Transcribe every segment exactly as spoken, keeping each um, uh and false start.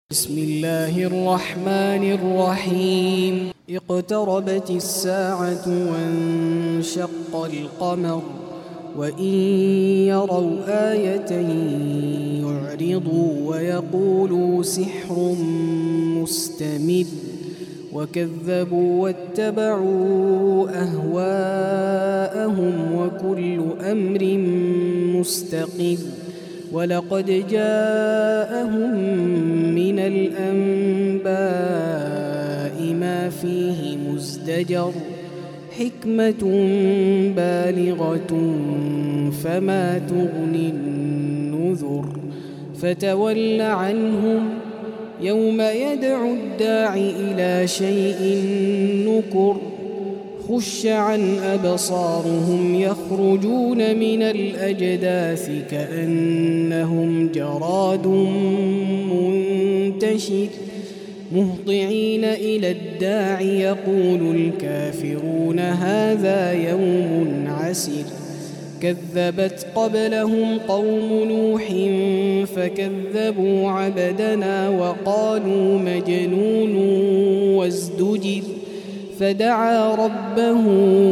بسم الله الرحمن الرحيم اقتربت الساعة وانشق القمر وإن يروا آية يعرضوا ويقولوا سحر مستمر وكذبوا واتبعوا أهواءهم وكل أمر مستقر ولقد جاءهم من الأنباء ما فيه مزدجر حكمة بالغة فما تغني النذر فتول عنهم يوم يدعو الداع إلى شيء نكر خش عن أبصارهم يخرجون من الأجداث كأنهم جراد منتشر مهطعين إلى الداع يقول الكافرون هذا يوم عسر كذبت قبلهم قوم نوح فكذبوا عبدنا وقالوا مجنون وازدجر فدعا ربه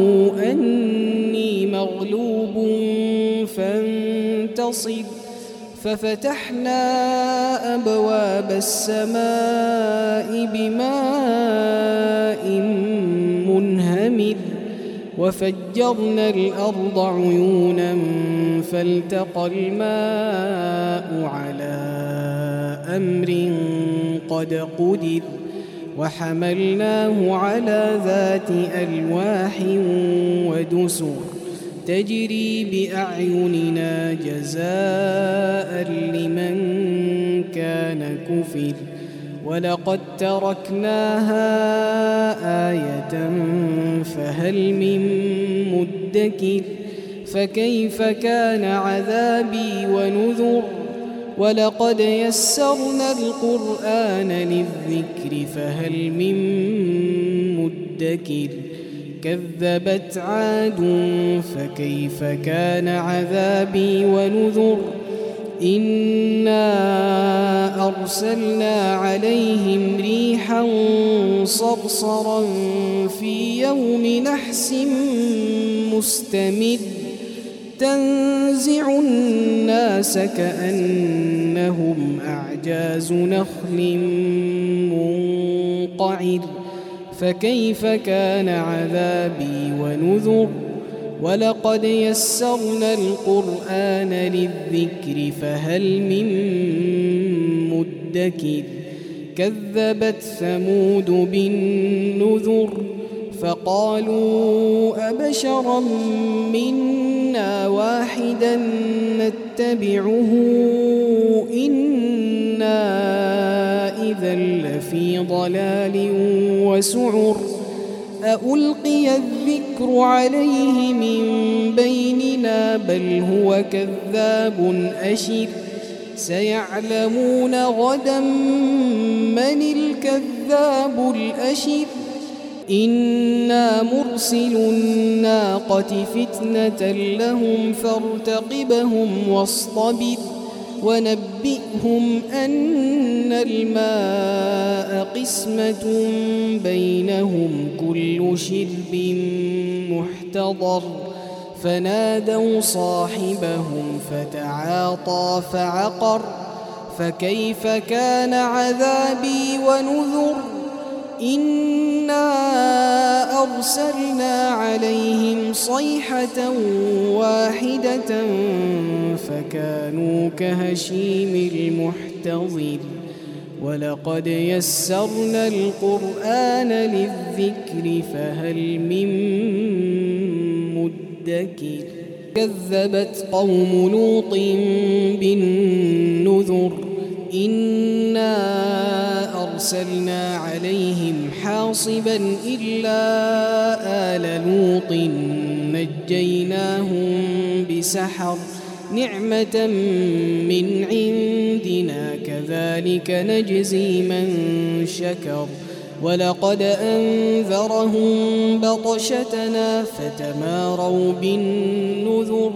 أني مغلوب فانتصر ففتحنا أبواب السماء بماء منهمر وفجرنا الأرض عيونا فالتقى الماء على أمر قد قدر وحملناه على ذات ألواح ودسر تجري بأعيننا جزاء لمن كان كفر ولقد تركناها آية فهل من مدكر فكيف كان عذابي ونذر ولقد يسرنا القرآن للذكر فهل من مدكر كذبت عاد فكيف كان عذابي ونذر إنا أرسلنا عليهم ريحا صرصرا في يوم نحس مستمر تنزع الناس كأنهم أعجاز نخل منقعر فكيف كان عذابي ونذر ولقد يسرنا القرآن للذكر فهل من مدكر كذبت ثمود بالنذر فقالوا أبشرا منا واحدا نتبعه إنا إذا لفي ضلال وسعر أألقي الذكر عليه من بيننا بل هو كذاب أشر سيعلمون غدا من الكذاب الأشر إنا مرسل الناقة فتنة لهم فارتقبهم واصطبر ونبئهم أن الماء قسمة بينهم كل شرب محتضر فنادوا صاحبهم فتعاطى فعقر فكيف كان عذابي ونذر إنا أرسلنا عليهم صيحة واحدة فكانوا كهشيم المحتضر ولقد يسرنا القرآن للذكر فهل من مدكر كذبت قوم لوط بالنذر إنا أرسلنا عليهم حاصبا إلا آل لوط نجيناهم بسحر نعمة من عندنا كذلك نجزي من شكر ولقد أنذرهم بطشتنا فتماروا بالنذر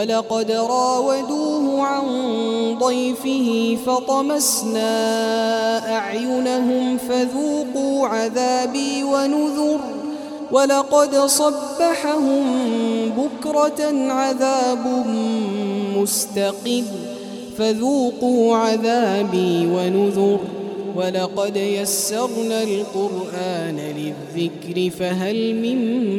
ولقد راودوه عن ضيفه فطمسنا أعينهم فذوقوا عذابي ونذر ولقد صبحهم بكرة عذاب مستقر فذوقوا عذابي ونذر ولقد يسرنا القرآن للذكر فهل من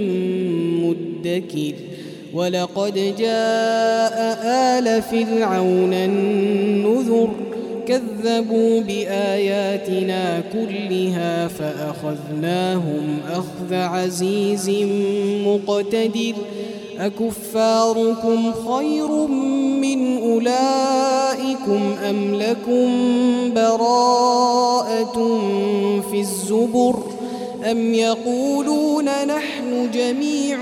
مدكر ولقد جاء آل فرعون النذر كذبوا بآياتنا كلها فأخذناهم أخذ عزيز مقتدر أكفاركم خير من أولئكم أم لكم براءة في الزبر أم يقولون نحن جميع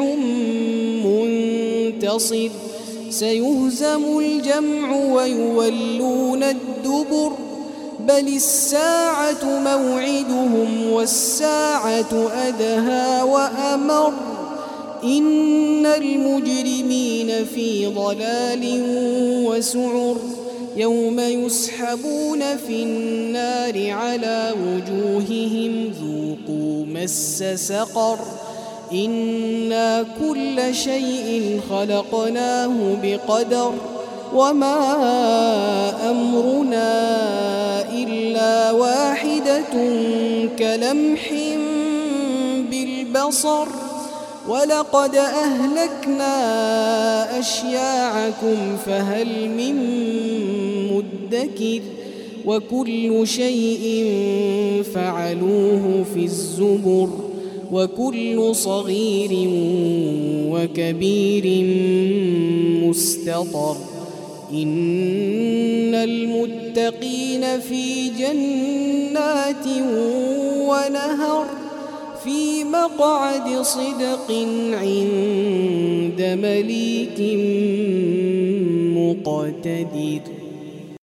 منتصر سيهزم الجمع ويولون الدبر بل الساعة موعدهم والساعة أدهى وأمر إن المجرمين في ضلال وسعر يوم يسحبون في النار على وجوههم ذوقوا مس سقر إنا كل شيء خلقناه بقدر وما أمرنا إلا واحدة كلمح بالبصر ولقد أهلكنا أشياعكم فهل من مدكر وكل شيء فعلوه في الزبر وكل صغير وكبير مستطر إن المتقين في جنات ونهر في مقعد صدق عند مليك مقتدر.